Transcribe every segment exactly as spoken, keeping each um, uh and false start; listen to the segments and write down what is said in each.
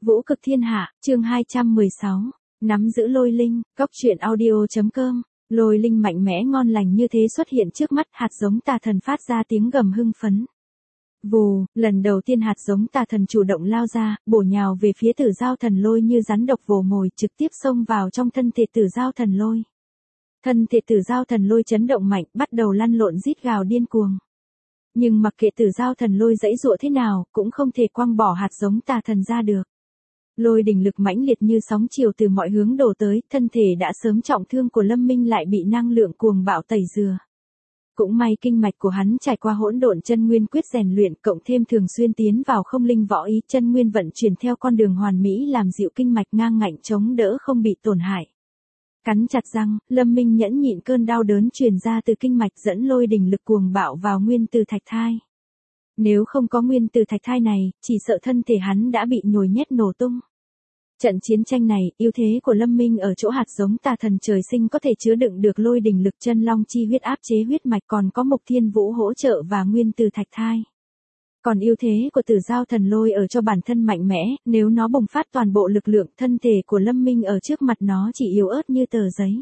Vũ cực thiên hạ, chương hai trăm mười sáu, nắm giữ lôi linh, góc truyện audio.com, lôi linh mạnh mẽ ngon lành như thế xuất hiện trước mắt, hạt giống tà thần phát ra tiếng gầm hưng phấn. Vù, lần đầu tiên hạt giống tà thần chủ động lao ra, bổ nhào về phía Tử Giao Thần Lôi như rắn độc vồ mồi, trực tiếp xông vào trong thân thể Tử Giao Thần Lôi. Thân thể Tử Giao Thần Lôi chấn động mạnh, bắt đầu lăn lộn rít gào điên cuồng. Nhưng mặc kệ Tử Giao Thần Lôi giãy giụa thế nào, cũng không thể quăng bỏ hạt giống tà thần ra được. Lôi đỉnh lực mãnh liệt như sóng chiều từ mọi hướng đổ tới, thân thể đã sớm trọng thương của Lâm Minh lại bị năng lượng cuồng bạo tẩy rửa. Cũng may kinh mạch của hắn trải qua hỗn độn chân nguyên quyết rèn luyện, cộng thêm thường xuyên tiến vào không linh võ ý, chân nguyên vận chuyển theo con đường hoàn mỹ làm dịu kinh mạch ngang ngạnh chống đỡ không bị tổn hại. Cắn chặt răng, Lâm Minh nhẫn nhịn cơn đau đớn truyền ra từ kinh mạch dẫn lôi đỉnh lực cuồng bạo vào nguyên từ thạch thai. Nếu không có nguyên từ thạch thai này, chỉ sợ thân thể hắn đã bị nhồi nhét nổ tung. Trận chiến tranh này, ưu thế của Lâm Minh ở chỗ hạt giống tà thần trời sinh có thể chứa đựng được lôi đỉnh lực chân long chi huyết áp chế huyết mạch, còn có Mục Thiên Vũ hỗ trợ và nguyên từ thạch thai. Còn ưu thế của Tử Giao Thần Lôi ở cho bản thân mạnh mẽ, nếu nó bùng phát toàn bộ lực lượng, thân thể của Lâm Minh ở trước mặt nó chỉ yếu ớt như tờ giấy.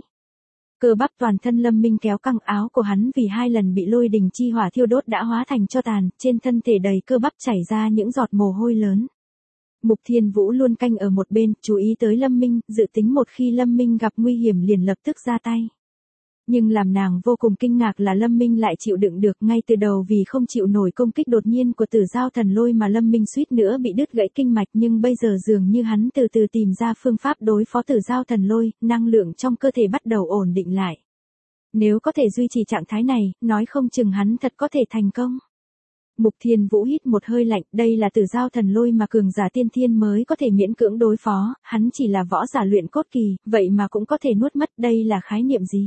Cơ bắp toàn thân Lâm Minh kéo căng, áo của hắn vì hai lần bị lôi đỉnh chi hỏa thiêu đốt đã hóa thành tro tàn, trên thân thể đầy cơ bắp chảy ra những giọt mồ hôi lớn. Mục Thiên Vũ luôn canh ở một bên, chú ý tới Lâm Minh, dự tính một khi Lâm Minh gặp nguy hiểm liền lập tức ra tay. Nhưng làm nàng vô cùng kinh ngạc là Lâm Minh lại chịu đựng được ngay từ đầu, vì không chịu nổi công kích đột nhiên của Tử Giao Thần Lôi mà Lâm Minh suýt nữa bị đứt gãy kinh mạch, nhưng bây giờ dường như hắn từ từ tìm ra phương pháp đối phó Tử Giao Thần Lôi, năng lượng trong cơ thể bắt đầu ổn định lại. Nếu có thể duy trì trạng thái này, nói không chừng hắn thật có thể thành công. Mục Thiên Vũ hít một hơi lạnh, đây là Tử Giao Thần Lôi mà cường giả tiên thiên mới có thể miễn cưỡng đối phó, hắn chỉ là võ giả luyện cốt kỳ, vậy mà cũng có thể nuốt mất, đây là khái niệm gì?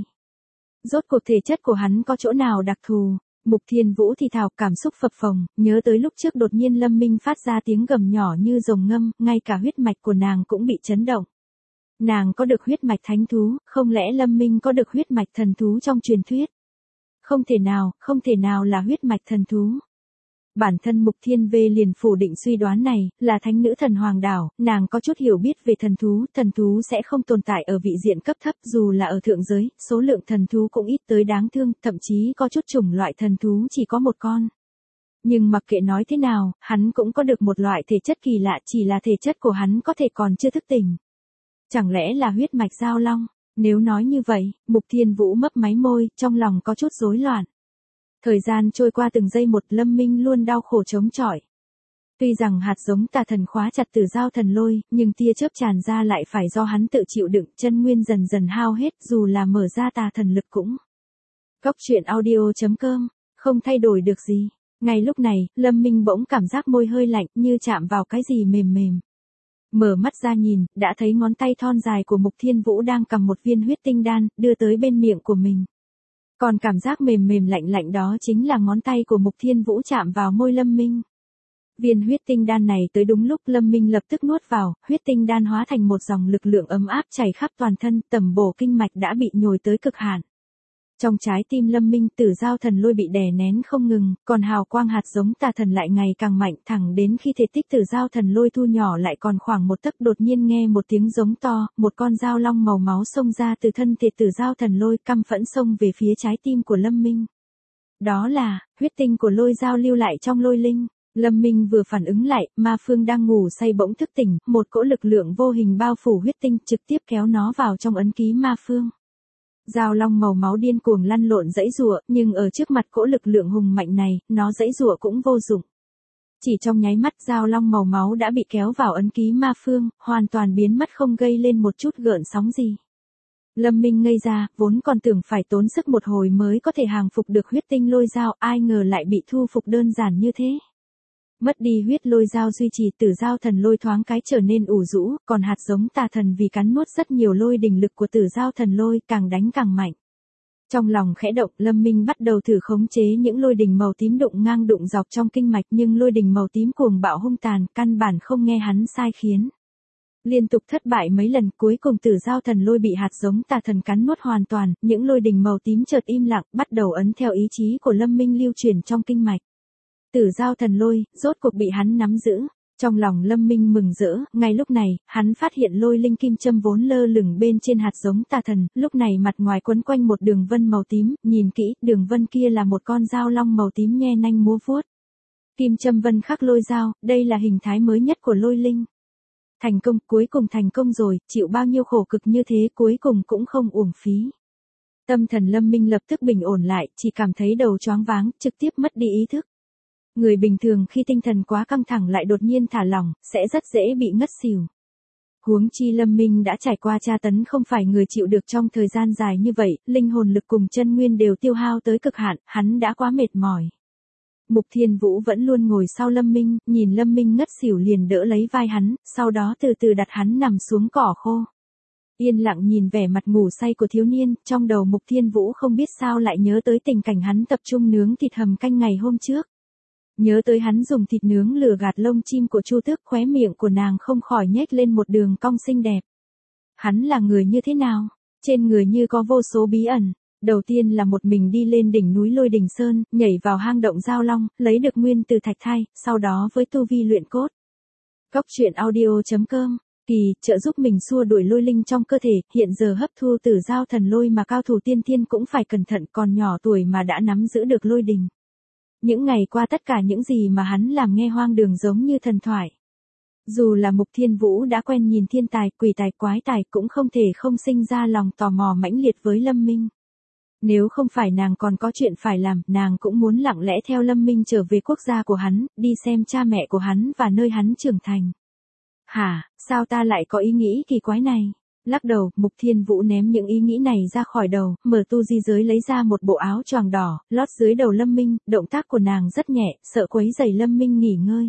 Rốt cuộc thể chất của hắn có chỗ nào đặc thù? Mục Thiên Vũ thì thào, cảm xúc phập phồng, nhớ tới lúc trước đột nhiên Lâm Minh phát ra tiếng gầm nhỏ như rồng ngâm, ngay cả huyết mạch của nàng cũng bị chấn động. Nàng có được huyết mạch thánh thú, không lẽ Lâm Minh có được huyết mạch thần thú trong truyền thuyết? Không thể nào, không thể nào là huyết mạch thần thú. Bản thân Mục Thiên Vê liền phủ định suy đoán này, là thánh nữ thần hoàng đảo, nàng có chút hiểu biết về thần thú, thần thú sẽ không tồn tại ở vị diện cấp thấp, dù là ở thượng giới, số lượng thần thú cũng ít tới đáng thương, thậm chí có chút chủng loại thần thú chỉ có một con. Nhưng mặc kệ nói thế nào, hắn cũng có được một loại thể chất kỳ lạ, chỉ là thể chất của hắn có thể còn chưa thức tỉnh. Chẳng lẽ là huyết mạch giao long? Nếu nói như vậy, Mục Thiên Vũ mấp máy môi, trong lòng có chút rối loạn. Thời gian trôi qua từng giây một, Lâm Minh luôn đau khổ chống chọi. Tuy rằng hạt giống tà thần khóa chặt Tử Giao Thần Lôi, nhưng tia chớp tràn ra lại phải do hắn tự chịu đựng, chân nguyên dần dần hao hết, dù là mở ra tà thần lực cũng. Góc truyện audio.com, không thay đổi được gì. Ngay lúc này, Lâm Minh bỗng cảm giác môi hơi lạnh, như chạm vào cái gì mềm mềm. Mở mắt ra nhìn, đã thấy ngón tay thon dài của Mục Thiên Vũ đang cầm một viên huyết tinh đan, đưa tới bên miệng của mình. Còn cảm giác mềm mềm lạnh lạnh đó chính là ngón tay của Mục Thiên Vũ chạm vào môi Lâm Minh. Viên huyết tinh đan này tới đúng lúc, Lâm Minh lập tức nuốt vào, huyết tinh đan hóa thành một dòng lực lượng ấm áp chảy khắp toàn thân, tầm bổ kinh mạch đã bị nhồi tới cực hạn. Trong trái tim Lâm Minh, Tử Giao Thần Lôi bị đè nén không ngừng, còn hào quang hạt giống tà thần lại ngày càng mạnh, thẳng đến khi thể tích Tử Giao Thần Lôi thu nhỏ lại còn khoảng một tấc, đột nhiên nghe một tiếng giống to, một con dao long màu máu xông ra từ thân thể Tử Giao Thần Lôi, căm phẫn xông về phía trái tim của Lâm Minh. Đó là huyết tinh của lôi giao lưu lại trong lôi linh. Lâm Minh vừa phản ứng lại, Ma Phương đang ngủ say bỗng thức tỉnh, một cỗ lực lượng vô hình bao phủ huyết tinh, trực tiếp kéo nó vào trong ấn ký Ma Phương. Dao long màu máu điên cuồng lăn lộn giãy giụa, nhưng ở trước mặt cỗ lực lượng hùng mạnh này, nó giãy giụa cũng vô dụng. Chỉ trong nháy mắt, dao long màu máu đã bị kéo vào ấn ký Ma Phương, hoàn toàn biến mất, không gây lên một chút gợn sóng gì. Lâm Minh ngây ra, vốn còn tưởng phải tốn sức một hồi mới có thể hàng phục được huyết tinh lôi dao, ai ngờ lại bị thu phục đơn giản như thế. Mất đi huyết lôi dao duy trì, Tử Giao Thần Lôi thoáng cái trở nên ủ rũ, còn hạt giống tà thần vì cắn nuốt rất nhiều lôi đỉnh lực của Tử Giao Thần Lôi, càng đánh càng mạnh. Trong lòng khẽ động, Lâm Minh bắt đầu thử khống chế những lôi đỉnh màu tím đụng ngang đụng dọc trong kinh mạch, nhưng lôi đỉnh màu tím cuồng bạo hung tàn, căn bản không nghe hắn sai khiến. Liên tục thất bại mấy lần, cuối cùng Tử Giao Thần Lôi bị hạt giống tà thần cắn nuốt hoàn toàn, những lôi đỉnh màu tím chợt im lặng, bắt đầu ấn theo ý chí của Lâm Minh lưu truyền trong kinh mạch. Tử Giao Thần Lôi, rốt cuộc bị hắn nắm giữ. Trong lòng Lâm Minh mừng rỡ, ngay lúc này, hắn phát hiện lôi linh kim châm vốn lơ lửng bên trên hạt giống tà thần, lúc này mặt ngoài quấn quanh một đường vân màu tím, nhìn kỹ, đường vân kia là một con dao long màu tím nhe nanh múa vuốt. Kim châm vân khắc lôi dao, đây là hình thái mới nhất của lôi linh. Thành công, cuối cùng thành công rồi, chịu bao nhiêu khổ cực như thế cuối cùng cũng không uổng phí. Tâm thần Lâm Minh lập tức bình ổn lại, chỉ cảm thấy đầu choáng váng, trực tiếp mất đi ý thức. Người bình thường khi tinh thần quá căng thẳng lại đột nhiên thả lỏng, sẽ rất dễ bị ngất xỉu. Huống chi Lâm Minh đã trải qua tra tấn không phải người chịu được trong thời gian dài như vậy, linh hồn lực cùng chân nguyên đều tiêu hao tới cực hạn, hắn đã quá mệt mỏi. Mục Thiên Vũ vẫn luôn ngồi sau Lâm Minh, nhìn Lâm Minh ngất xỉu liền đỡ lấy vai hắn, sau đó từ từ đặt hắn nằm xuống cỏ khô. Yên lặng nhìn vẻ mặt ngủ say của thiếu niên, trong đầu Mục Thiên Vũ không biết sao lại nhớ tới tình cảnh hắn tập trung nướng thịt hầm canh ngày hôm trước. Nhớ tới hắn dùng thịt nướng lừa gạt lông chim của Chu Tước, khóe miệng của nàng không khỏi nhếch lên một đường cong xinh đẹp. Hắn là người như thế nào? Trên người như có vô số bí ẩn. Đầu tiên là một mình đi lên đỉnh núi Lôi Đình Sơn, nhảy vào hang động Giao Long, lấy được nguyên từ thạch thai, sau đó với tu vi luyện cốt. Cốc truyện audio chấm com, kỳ, trợ giúp mình xua đuổi lôi linh trong cơ thể, hiện giờ hấp thu tử giao thần lôi mà cao thủ tiên tiên cũng phải cẩn thận, còn nhỏ tuổi mà đã nắm giữ được lôi đình. Những ngày qua tất cả những gì mà hắn làm nghe hoang đường giống như thần thoại. Dù là Mục Thiên Vũ đã quen nhìn thiên tài, quỷ tài, quái tài cũng không thể không sinh ra lòng tò mò mãnh liệt với Lâm Minh. Nếu không phải nàng còn có chuyện phải làm, nàng cũng muốn lặng lẽ theo Lâm Minh trở về quốc gia của hắn, đi xem cha mẹ của hắn và nơi hắn trưởng thành. Hả, sao ta lại có ý nghĩ kỳ quái này? Lắc đầu, Mục Thiên Vũ ném những ý nghĩ này ra khỏi đầu, mở tu di giới lấy ra một bộ áo choàng đỏ, lót dưới đầu Lâm Minh, động tác của nàng rất nhẹ, sợ quấy rầy Lâm Minh nghỉ ngơi.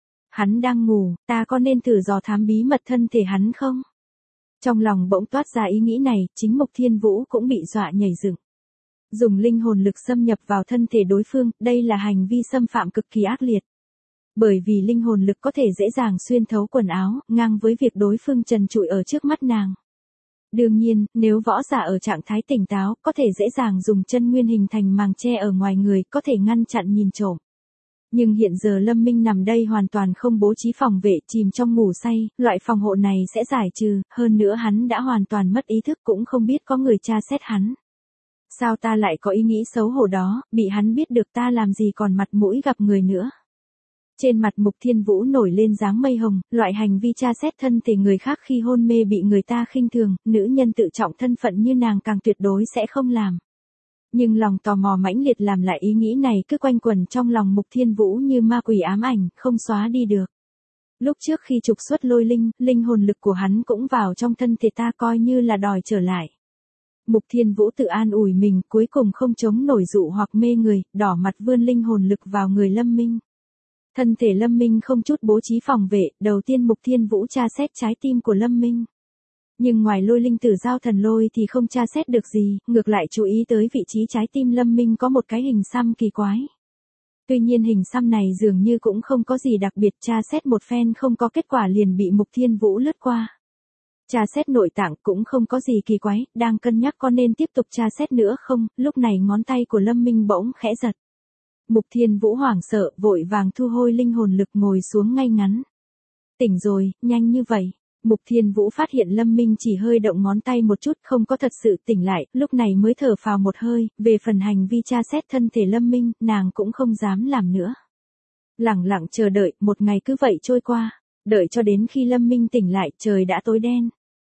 Hắn đang ngủ, ta có nên thử dò thám bí mật thân thể hắn không? Trong lòng bỗng toát ra ý nghĩ này, chính Mục Thiên Vũ cũng bị dọa nhảy dựng. Dùng linh hồn lực xâm nhập vào thân thể đối phương, đây là hành vi xâm phạm cực kỳ ác liệt. Bởi vì linh hồn lực có thể dễ dàng xuyên thấu quần áo, ngang với việc đối phương trần trụi ở trước mắt nàng. Đương nhiên, nếu võ giả ở trạng thái tỉnh táo, có thể dễ dàng dùng chân nguyên hình thành màng che ở ngoài người, có thể ngăn chặn nhìn trộm. Nhưng hiện giờ Lâm Minh nằm đây hoàn toàn không bố trí phòng vệ, chìm trong ngủ say, loại phòng hộ này sẽ giải trừ, hơn nữa hắn đã hoàn toàn mất ý thức cũng không biết có người tra xét hắn. Sao ta lại có ý nghĩ xấu hổ đó, bị hắn biết được ta làm gì còn mặt mũi gặp người nữa. Trên mặt Mục Thiên Vũ nổi lên dáng mây hồng, loại hành vi tra xét thân thể người khác khi hôn mê bị người ta khinh thường, nữ nhân tự trọng thân phận như nàng càng tuyệt đối sẽ không làm. Nhưng lòng tò mò mãnh liệt làm lại ý nghĩ này cứ quanh quẩn trong lòng Mục Thiên Vũ như ma quỷ ám ảnh, không xóa đi được. Lúc trước khi trục xuất lôi linh, linh hồn lực của hắn cũng vào trong thân thể ta coi như là đòi trở lại. Mục Thiên Vũ tự an ủi mình, cuối cùng không chống nổi dụ hoặc mê người, đỏ mặt vươn linh hồn lực vào người Lâm Minh. Thân thể Lâm Minh không chút bố trí phòng vệ, đầu tiên Mục Thiên Vũ tra xét trái tim của Lâm Minh. Nhưng ngoài lôi linh tử giao thần lôi thì không tra xét được gì, ngược lại chú ý tới vị trí trái tim Lâm Minh có một cái hình xăm kỳ quái. Tuy nhiên hình xăm này dường như cũng không có gì đặc biệt, tra xét một phen không có kết quả liền bị Mục Thiên Vũ lướt qua. Tra xét nội tạng cũng không có gì kỳ quái, đang cân nhắc có nên tiếp tục tra xét nữa không, lúc này ngón tay của Lâm Minh bỗng khẽ giật. Mục Thiên Vũ hoảng sợ, vội vàng thu hồi linh hồn lực ngồi xuống ngay ngắn. Tỉnh rồi, nhanh như vậy. Mục Thiên Vũ phát hiện Lâm Minh chỉ hơi động ngón tay một chút, không có thật sự tỉnh lại, lúc này mới thở phào một hơi, về phần hành vi tra xét thân thể Lâm Minh, nàng cũng không dám làm nữa. Lẳng lặng chờ đợi, một ngày cứ vậy trôi qua, đợi cho đến khi Lâm Minh tỉnh lại, trời đã tối đen.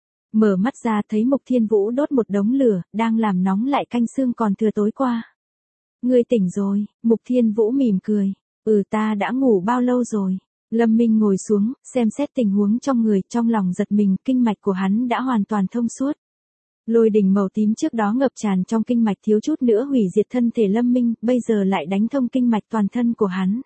Mở mắt ra thấy Mục Thiên Vũ đốt một đống lửa, đang làm nóng lại canh xương còn thừa tối qua. Ngươi tỉnh rồi, Mục Thiên Vũ mỉm cười, ừ ta đã ngủ bao lâu rồi. Lâm Minh ngồi xuống, xem xét tình huống trong người, trong lòng giật mình, kinh mạch của hắn đã hoàn toàn thông suốt. Lôi đình màu tím trước đó ngập tràn trong kinh mạch thiếu chút nữa hủy diệt thân thể Lâm Minh, bây giờ lại đánh thông kinh mạch toàn thân của hắn.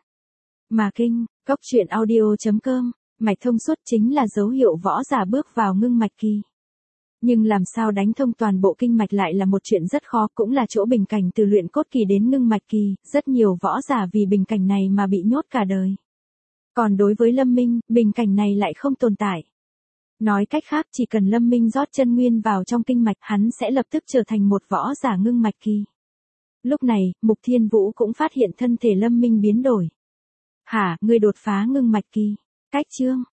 Mà kinh, cốc truyện audio chấm com, mạch thông suốt chính là dấu hiệu võ giả bước vào ngưng mạch kỳ. Nhưng làm sao đánh thông toàn bộ kinh mạch lại là một chuyện rất khó, cũng là chỗ bình cảnh từ luyện cốt kỳ đến ngưng mạch kỳ, rất nhiều võ giả vì bình cảnh này mà bị nhốt cả đời. Còn đối với Lâm Minh, bình cảnh này lại không tồn tại. Nói cách khác, chỉ cần Lâm Minh rót chân nguyên vào trong kinh mạch, hắn sẽ lập tức trở thành một võ giả ngưng mạch kỳ. Lúc này, Mục Thiên Vũ cũng phát hiện thân thể Lâm Minh biến đổi. Hả, ngươi đột phá ngưng mạch kỳ. Cách chương